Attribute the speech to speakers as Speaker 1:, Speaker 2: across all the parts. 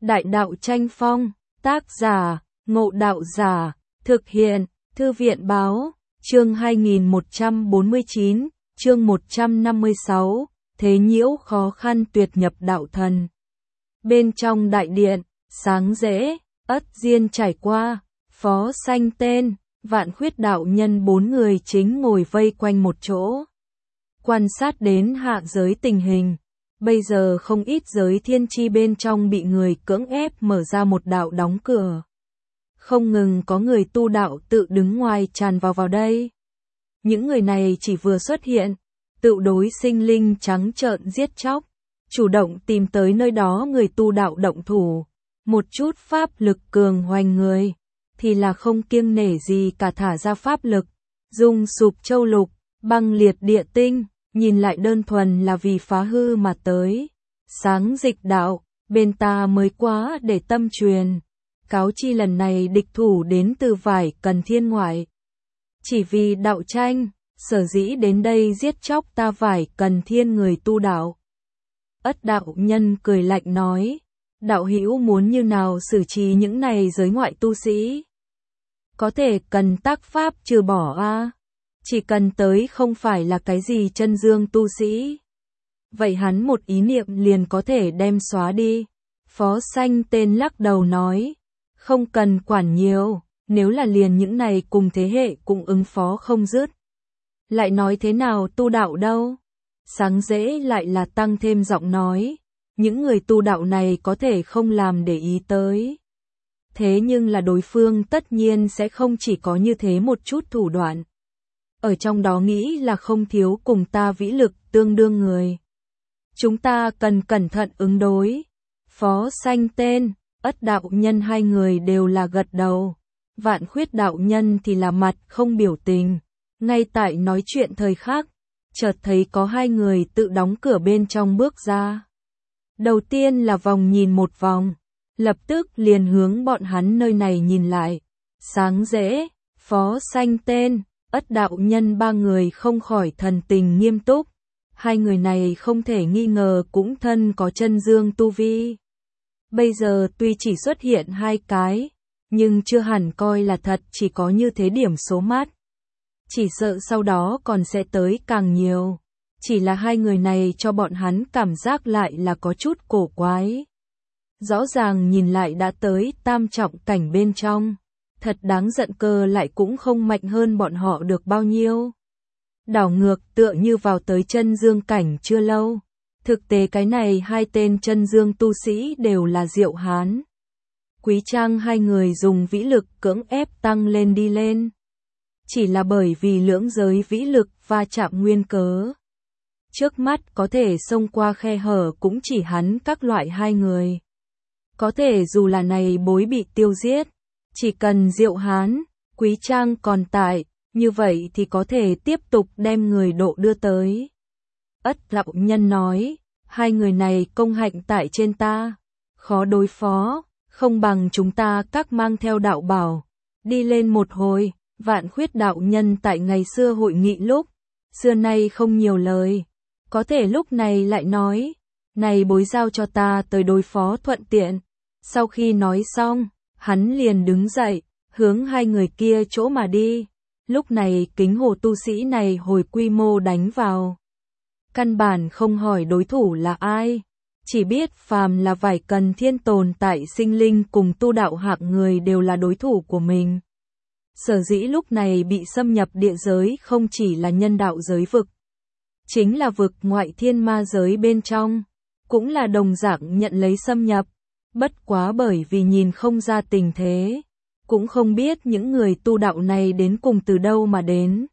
Speaker 1: Đại đạo tranh phong, tác giả, Ngộ Đạo Giả, thực hiện, Thư viện báo, chương 2149, chương 156, thế nhiễu khó khăn tuyệt nhập đạo thần. Bên trong đại điện, sáng rễ, ất diên trải qua, phó sanh tên, Vạn Khuyết đạo nhân 4 người chính ngồi vây quanh một chỗ. Quan sát đến hạ giới tình hình. Bây giờ không ít giới thiên chi bên trong bị người cưỡng ép mở ra một đạo đóng cửa. Không ngừng có người tu đạo tự đứng ngoài tràn vào đây. Những người này chỉ vừa xuất hiện, tự đối sinh linh trắng trợn giết chóc, chủ động tìm tới nơi đó người tu đạo động thủ. Một chút pháp lực cường hoành người, thì là không kiêng nể gì cả thả ra pháp lực, dung sụp châu lục, băng liệt địa tinh. Nhìn lại đơn thuần là vì phá hư mà tới. Sáng dịch đạo, bên ta mới quá để tâm truyền. Cáo chi lần này địch thủ đến từ Vải Cần Thiên ngoại. Chỉ vì đạo tranh, sở dĩ đến đây giết chóc ta Vải Cần Thiên người tu đạo. Ất đạo nhân cười lạnh nói, đạo hữu muốn như nào xử trí những này giới ngoại tu sĩ? Có thể cần tác pháp trừ bỏ a. Chỉ cần tới không phải là cái gì chân dương tu sĩ. Vậy hắn một ý niệm liền có thể đem xóa đi. Phó sanh tên lắc đầu nói. Không cần quản nhiều, nếu là liền những này cùng thế hệ cùng ứng phó không dứt. Lại nói thế nào tu đạo đâu? Sáng dễ lại là tăng thêm giọng nói. Những người tu đạo này có thể không làm để ý tới. Thế nhưng là đối phương tất nhiên sẽ không chỉ có như thế một chút thủ đoạn. Ở trong đó nghĩ là không thiếu cùng ta vĩ lực tương đương người. Chúng ta cần cẩn thận ứng đối. Phó sanh tên, ất đạo nhân hai người đều là gật đầu. Vạn Khuyết đạo nhân thì là mặt không biểu tình. Ngay tại nói chuyện thời khắc, chợt thấy có hai người tự đóng cửa bên trong bước ra. Đầu tiên là vòng nhìn một vòng, lập tức liền hướng bọn hắn nơi này nhìn lại. Sáng dễ, phó sanh tên. Ất đạo nhân ba người không khỏi thần tình nghiêm túc. Hai người này không thể nghi ngờ cũng thân có chân dương tu vi. Bây giờ tuy chỉ xuất hiện hai cái, nhưng chưa hẳn coi là thật chỉ có như thế điểm số mát. Chỉ sợ sau đó còn sẽ tới càng nhiều. Chỉ là hai người này cho bọn hắn cảm giác lại là có chút cổ quái. Rõ ràng nhìn lại đã tới tam trọng cảnh bên trong. Thật đáng giận cơ lại cũng không mạnh hơn bọn họ được bao nhiêu. Đảo ngược tựa như vào tới chân dương cảnh chưa lâu. Thực tế cái này hai tên chân dương tu sĩ đều là Diệu Hán. Quý Trang hai người dùng vĩ lực cưỡng ép tăng lên đi lên. Chỉ là bởi vì lưỡng giới vĩ lực va chạm nguyên cớ. Trước mắt có thể xông qua khe hở cũng chỉ hắn các loại hai người. Có thể dù là này bối bị tiêu giết. Chỉ cần Diệu Hán, Quý Trang còn tại, như vậy thì có thể tiếp tục đem người độ đưa tới. Ất đạo nhân nói, hai người này công hạnh tại trên ta, khó đối phó, không bằng chúng ta các mang theo đạo bảo, đi lên một hồi. Vạn Khuyết đạo nhân tại ngày xưa hội nghị lúc, xưa nay không nhiều lời, có thể lúc này lại nói, này bối giao cho ta tới đối phó thuận tiện. Sau khi nói xong, hắn liền đứng dậy, hướng hai người kia chỗ mà đi. Lúc này Kính Hồ tu sĩ này hồi quy mô đánh vào. Căn bản không hỏi đối thủ là ai. Chỉ biết phàm là Vải Cần Thiên tồn tại sinh linh cùng tu đạo hạng người đều là đối thủ của mình. Sở dĩ lúc này bị xâm nhập địa giới không chỉ là nhân đạo giới vực. Chính là vực ngoại thiên ma giới bên trong. Cũng là đồng dạng nhận lấy xâm nhập. Bất quá bởi vì nhìn không ra tình thế, cũng không biết những người tu đạo này đến cùng từ đâu mà đến.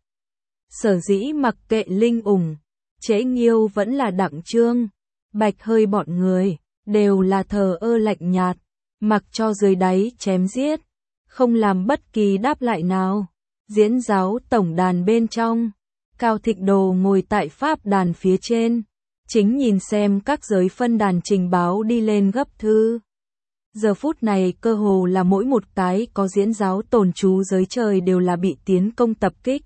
Speaker 1: Sở dĩ mặc kệ Linh Ủng, Trễ Nghiêu vẫn là Đặng Trương, Bạch Hơi bọn người, đều là thờ ơ lạnh nhạt, mặc cho dưới đáy chém giết, không làm bất kỳ đáp lại nào. Diễn giáo tổng đàn bên trong, Cao Thịnh Đồ ngồi tại pháp đàn phía trên, chính nhìn xem các giới phân đàn trình báo đi lên gấp thư. Giờ phút này cơ hồ là mỗi một cái có diễn giáo tồn trú giới trời đều là bị tiến công tập kích.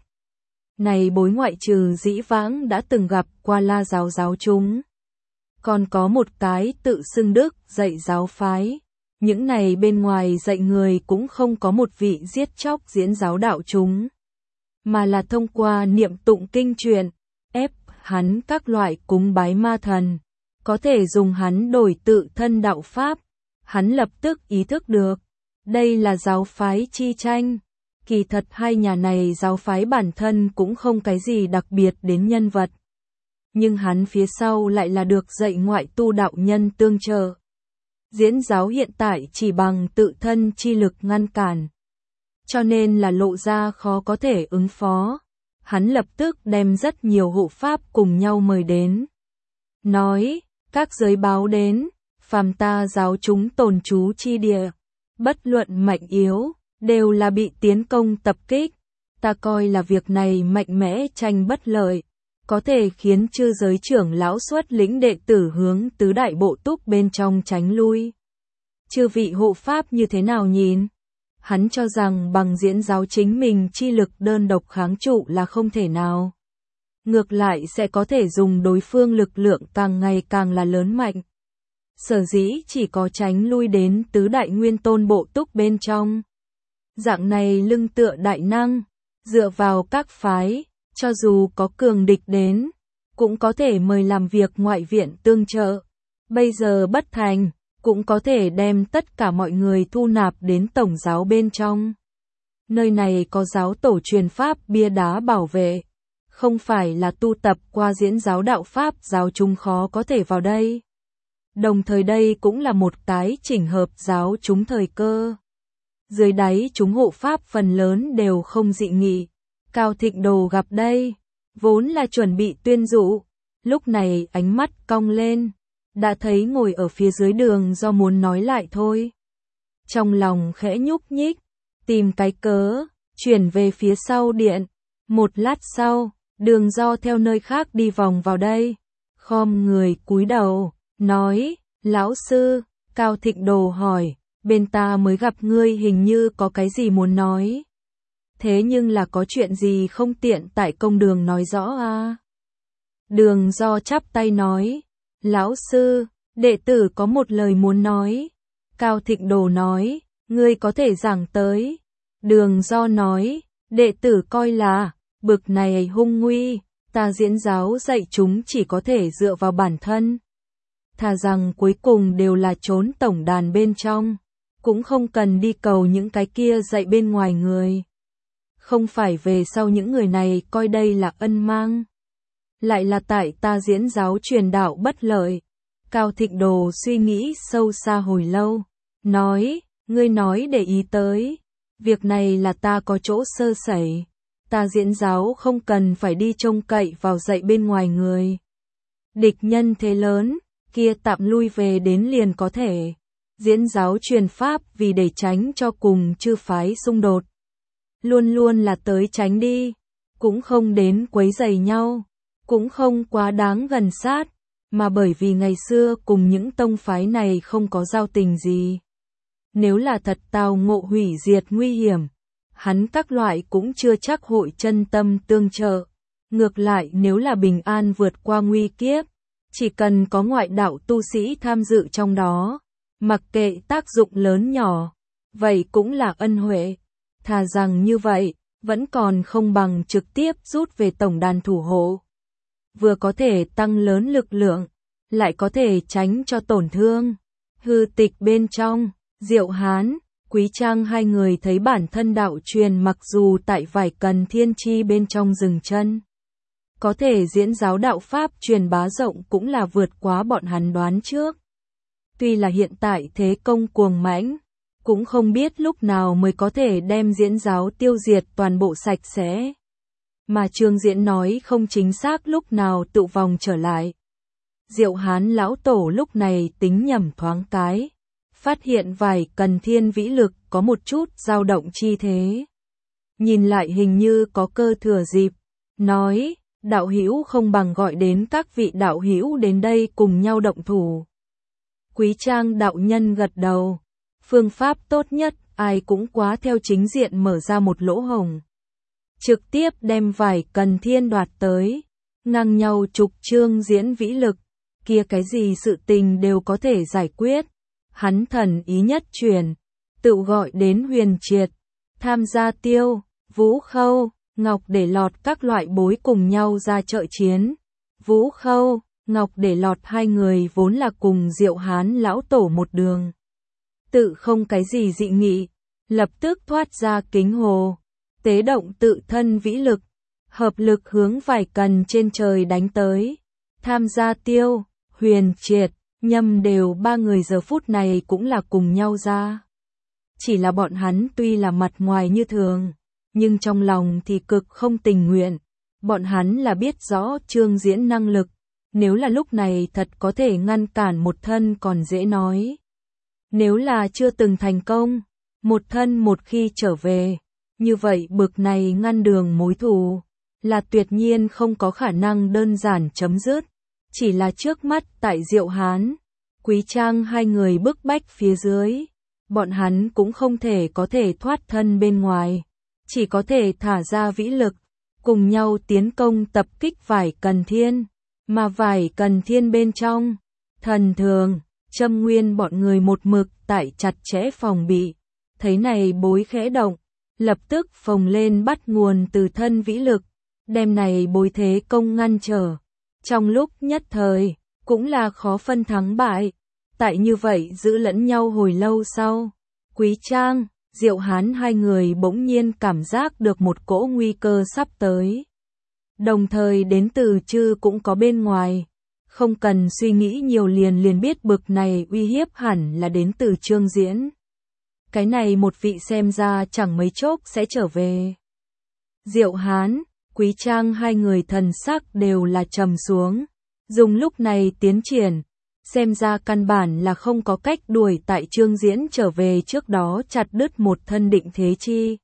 Speaker 1: Này bối ngoại trừ dĩ vãng đã từng gặp qua La giáo giáo chúng. Còn có một cái tự xưng Đức dạy giáo phái, Những này bên ngoài dạy người cũng không có một vị giết chóc diễn giáo đạo chúng, mà là thông qua niệm tụng kinh truyện, ép hắn các loại cúng bái ma thần, có thể dùng hắn đổi tự thân đạo pháp. Hắn lập tức ý thức được, đây là giáo phái chi tranh. Kỳ thật hai nhà này giáo phái bản thân cũng không cái gì đặc biệt đến nhân vật. Nhưng hắn phía sau lại là được dạy ngoại tu đạo nhân tương trợ. Diễn giáo hiện tại chỉ bằng tự thân chi lực ngăn cản, cho nên là lộ ra khó có thể ứng phó. Hắn lập tức đem rất nhiều hộ pháp cùng nhau mời đến. Nói, các giới báo đến, phàm ta giáo chúng tồn trú chi địa, bất luận mạnh yếu, đều là bị tiến công tập kích. Ta coi là việc này mạnh mẽ tranh bất lợi, có thể khiến chư giới trưởng lão xuất lĩnh đệ tử hướng tứ đại bộ túc bên trong tránh lui. Chư vị hộ pháp như thế nào nhìn? Hắn cho rằng bằng diễn giáo chính mình chi lực đơn độc kháng trụ là không thể nào. Ngược lại sẽ có thể dùng đối phương lực lượng càng ngày càng là lớn mạnh. Sở dĩ chỉ có tránh lui đến tứ đại nguyên tôn bộ túc bên trong. Dạng này lưng tựa đại năng, dựa vào các phái, cho dù có cường địch đến, cũng có thể mời làm việc ngoại viện tương trợ. Bây giờ bất thành, cũng có thể đem tất cả mọi người thu nạp đến tổng giáo bên trong. Nơi này có giáo tổ truyền pháp bia đá bảo vệ, không phải là tu tập qua diễn giáo đạo pháp giáo chúng khó có thể vào đây. Đồng thời đây cũng là một cái chỉnh hợp giáo chúng thời cơ. Dưới đáy chúng hộ pháp phần lớn đều không dị nghị. Cao Thịnh Đồ gặp đây, vốn là chuẩn bị tuyên dụ, lúc này ánh mắt cong lên, đã thấy ngồi ở phía dưới Đường Do muốn nói lại thôi. Trong lòng khẽ nhúc nhích, tìm cái cớ, chuyển về phía sau điện. Một lát sau, Đường Do theo nơi khác đi vòng vào đây, khom người cúi đầu, nói, lão sư. Cao Thịnh Đồ hỏi, bên ta mới gặp ngươi hình như có cái gì muốn nói. Thế nhưng là có chuyện gì không tiện tại công đường nói rõ à? Đường Do chắp tay nói, lão sư, đệ tử có một lời muốn nói. Cao Thịnh Đồ nói, ngươi có thể giảng tới. Đường Do nói, đệ tử coi là, bực này hung nguy, ta diễn giáo dạy chúng chỉ có thể dựa vào bản thân. Thà rằng cuối cùng đều là trốn tổng đàn bên trong, cũng không cần đi cầu những cái kia dạy bên ngoài người. Không phải về sau những người này coi đây là ân mang, lại là tại ta diễn giáo truyền đạo bất lợi. Cao Thịnh Đồ suy nghĩ sâu xa hồi lâu, nói, ngươi nói để ý tới, việc này là ta có chỗ sơ sẩy, ta diễn giáo không cần phải đi trông cậy vào dạy bên ngoài người. Địch nhân thế lớn, kia tạm lui về đến liền có thể. Diễn giáo truyền pháp vì để tránh cho cùng chư phái xung đột, luôn luôn là tới tránh đi, cũng không đến quấy rầy nhau, cũng không quá đáng gần sát, mà bởi vì ngày xưa cùng những tông phái này không có giao tình gì. Nếu là thật tao ngộ hủy diệt nguy hiểm, hắn các loại cũng chưa chắc hội chân tâm tương trợ. Ngược lại nếu là bình an vượt qua nguy kiếp, chỉ cần có ngoại đạo tu sĩ tham dự trong đó, mặc kệ tác dụng lớn nhỏ, vậy cũng là ân huệ. Thà rằng như vậy, vẫn còn không bằng trực tiếp rút về tổng đàn thủ hộ. Vừa có thể tăng lớn lực lượng, lại có thể tránh cho tổn thương. Hư Tịch bên trong, Diệu Hán, Quý Trang hai người thấy bản thân đạo truyền mặc dù tại vải cần thiên chi bên trong dừng chân, có thể diễn giáo đạo pháp truyền bá rộng cũng là vượt quá bọn hắn đoán trước. Tuy là hiện tại thế công cuồng mãnh, cũng không biết lúc nào mới có thể đem diễn giáo tiêu diệt toàn bộ sạch sẽ. Mà Trương Diễn nói không chính xác lúc nào tự vòng trở lại. Diệu Hán lão tổ lúc này tính nhầm thoáng cái, phát hiện vài cần thiên vĩ lực có một chút dao động chi thế. Nhìn lại hình như có cơ thừa dịp, nói, đạo hữu không bằng gọi đến các vị đạo hữu đến đây cùng nhau động thủ. Quý Trang đạo nhân gật đầu, phương pháp tốt nhất, ai cũng quá theo chính diện mở ra một lỗ hổng. Trực tiếp đem vài cần thiên đoạt tới, ngang nhau trục Trương Diễn vĩ lực, kia cái gì sự tình đều có thể giải quyết. hắn thần ý nhất chuyển, tự gọi đến Huyền Triệt, tham gia Tiêu, Vũ Khâu, Ngọc Để Lọt các loại bối cùng nhau ra trợ chiến. Vũ Khâu, Ngọc Để Lọt hai người vốn là cùng Diệu Hán lão tổ một đường. Tự không cái gì dị nghị, lập tức thoát ra kính hồ, tế động tự thân vĩ lực, hợp lực hướng vài cần trên trời đánh tới. Tham gia Tiêu, Huyền Triệt, Nhâm đều ba người giờ phút này cũng là cùng nhau ra. Chỉ là bọn hắn tuy là mặt ngoài như thường, nhưng trong lòng thì cực không tình nguyện. Bọn hắn là biết rõ Trương Diễn năng lực, nếu là lúc này thật có thể ngăn cản một thân còn dễ nói. Nếu là chưa từng thành công, một thân một khi trở về, như vậy bực này ngăn đường mối thù, là tuyệt nhiên không có khả năng đơn giản chấm dứt. Chỉ là trước mắt tại Diệu Hán, Quý Trang hai người bức bách phía dưới, bọn hắn cũng không thể có thể thoát thân bên ngoài, chỉ có thể thả ra vĩ lực, cùng nhau tiến công tập kích Vải Cần Thiên, mà Vải Cần Thiên bên trong, Thần Thường, Trâm Nguyên bọn người một mực tại chặt chẽ phòng bị, thấy này bối khẽ động, lập tức phồng lên bắt nguồn từ thân vĩ lực, đem này bối thế công ngăn trở. Trong lúc nhất thời, cũng là khó phân thắng bại, tại như vậy giữ lẫn nhau hồi lâu sau, Quý Trang, Diệu Hán hai người bỗng nhiên cảm giác được một cỗ nguy cơ sắp tới. Đồng thời đến từ Chư cũng có bên ngoài, không cần suy nghĩ nhiều liền biết bực này uy hiếp hẳn là đến từ Trương Diễn. Cái này một vị xem ra chẳng mấy chốc sẽ trở về. Diệu Hán, Quý Trang hai người thần sắc đều là trầm xuống, dùng lúc này tiến triển, xem ra căn bản là không có cách đuổi tại Trương Diễn trở về trước đó chặt đứt một thân định thế chi.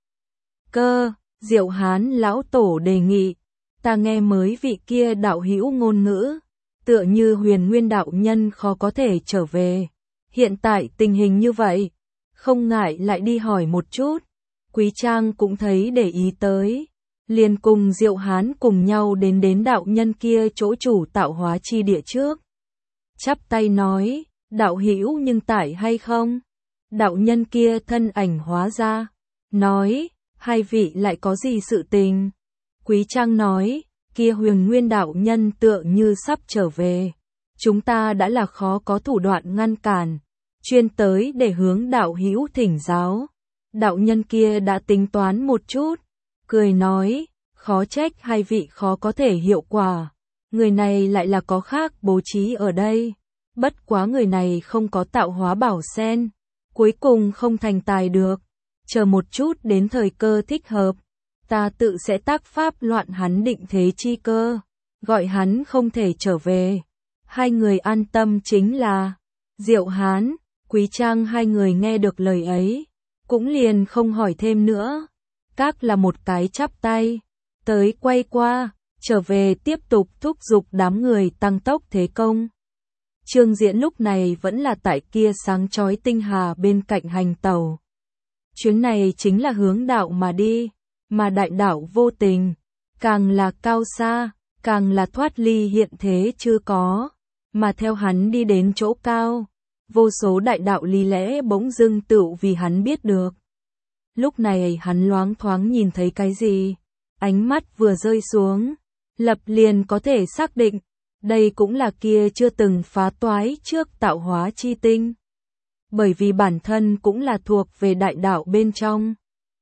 Speaker 1: Cơ, Diệu Hán lão tổ đề nghị, ta nghe mới vị kia đạo hữu ngôn ngữ, tựa như Huyền Nguyên đạo nhân khó có thể trở về. Hiện tại tình hình như vậy, không ngại lại đi hỏi một chút. Quý Trang cũng thấy để ý tới, liền cùng Diệu Hán cùng nhau đến đạo nhân kia chỗ chủ tạo hóa chi địa trước. Chắp tay nói, đạo hữu nhưng tại hay không? Đạo nhân kia thân ảnh hóa ra, nói, hai vị lại có gì sự tình? Quý Trang nói, kia Huyền Nguyên đạo nhân tựa như sắp trở về, chúng ta đã là khó có thủ đoạn ngăn cản, chuyên tới để hướng đạo hữu thỉnh giáo. Đạo nhân kia đã tính toán một chút, cười nói, khó trách hai vị khó có thể hiệu quả, người này lại là có khác bố trí ở đây, bất quá người này không có tạo hóa bảo sen, cuối cùng không thành tài được, chờ một chút đến thời cơ thích hợp, ta tự sẽ tác pháp loạn hắn định thế chi cơ, gọi hắn không thể trở về. Hai người an tâm chính là, Diệu Hán, Quý Trang hai người nghe được lời ấy, cũng liền không hỏi thêm nữa, các là một cái chắp tay, tới quay qua, trở về tiếp tục thúc giục đám người tăng tốc thế công. Trương Diễn lúc này vẫn là tại kia sáng chói tinh hà bên cạnh hành tàu. Chuyến này chính là hướng đạo mà đi, mà đại đạo vô tình, càng là cao xa, càng là thoát ly hiện thế chưa có, mà theo hắn đi đến chỗ cao, vô số đại đạo lý lẽ bỗng dưng tựu vì hắn biết được. Lúc này hắn loáng thoáng nhìn thấy cái gì, ánh mắt vừa rơi xuống, lập liền có thể xác định, đây cũng là kia chưa từng phá toái trước tạo hóa chi tinh. Bởi vì bản thân cũng là thuộc về đại đạo bên trong.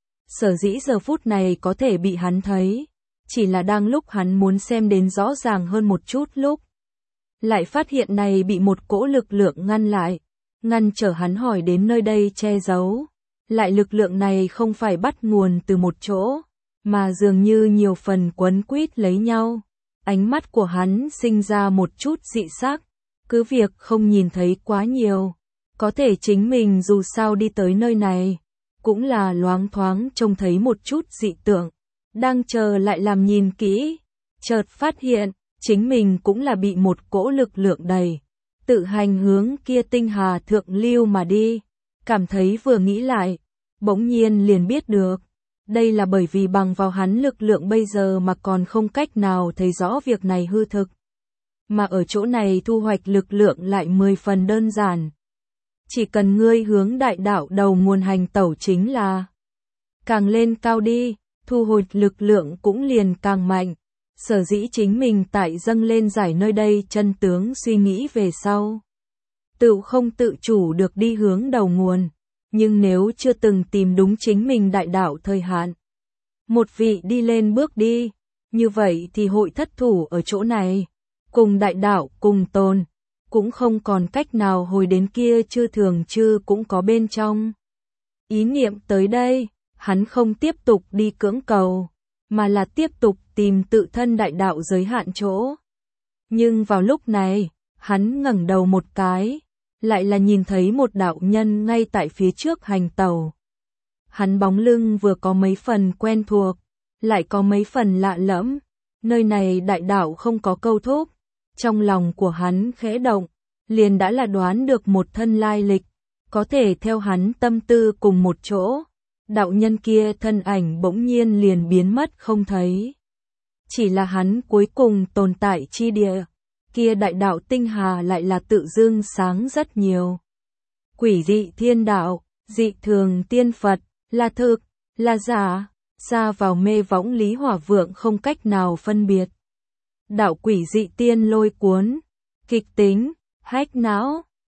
Speaker 1: Sở dĩ giờ phút này có thể bị hắn thấy, chỉ là đang lúc hắn muốn xem đến rõ ràng hơn một chút lúc. Lại phát hiện này bị một cỗ lực lượng ngăn lại, ngăn trở hắn hỏi đến nơi đây che giấu. Lại lực lượng này không phải bắt nguồn từ một chỗ, mà dường như nhiều phần quấn quýt lấy nhau. Ánh mắt của hắn sinh ra một chút dị sắc, cứ việc không nhìn thấy quá nhiều. Có thể chính mình dù sao đi tới nơi này, cũng là loáng thoáng trông thấy một chút dị tượng, đang chờ lại làm nhìn kỹ, chợt phát hiện, chính mình cũng là bị một cỗ lực lượng đẩy, tự hành hướng kia tinh hà thượng lưu mà đi, cảm thấy vừa nghĩ lại, bỗng nhiên liền biết được, đây là bởi vì bằng vào hắn lực lượng bây giờ mà còn không cách nào thấy rõ việc này hư thực, mà ở chỗ này thu hoạch lực lượng lại 10 phần đơn giản. Chỉ cần ngươi hướng đại đạo đầu nguồn hành tẩu chính là càng lên cao đi, thu hồi lực lượng cũng liền càng mạnh. Sở dĩ chính mình tại dâng lên giải nơi đây chân tướng suy nghĩ về sau. Tự không tự chủ được đi hướng đầu nguồn, nhưng nếu chưa từng tìm đúng chính mình đại đạo thời hạn. Một vị đi lên bước đi, như vậy thì hội thất thủ ở chỗ này, cùng đại đạo cùng tồn, cũng không còn cách nào hồi đến kia chư thường chư cũng có bên trong. Ý niệm tới đây, hắn không tiếp tục đi cưỡng cầu, mà là tiếp tục tìm tự thân đại đạo giới hạn chỗ. Nhưng vào lúc này, hắn ngẩng đầu một cái, lại là nhìn thấy một đạo nhân ngay tại phía trước hành tẩu. Hắn bóng lưng vừa có mấy phần quen thuộc, lại có mấy phần lạ lẫm, nơi này đại đạo không có câu thúc, trong lòng của hắn khẽ động, liền đã là đoán được một thân lai lịch, có thể theo hắn tâm tư cùng một chỗ. Đạo nhân kia thân ảnh bỗng nhiên liền biến mất không thấy. Chỉ là hắn cuối cùng tồn tại chi địa, kia đại đạo tinh hà lại là tự dưng sáng rất nhiều. Quỷ dị thiên đạo, dị thường tiên Phật, là thực, là giả, xa vào mê võng Lý Hỏa Vượng không cách nào phân biệt. Đạo quỷ dị tiên lôi cuốn, kịch tính, hách não,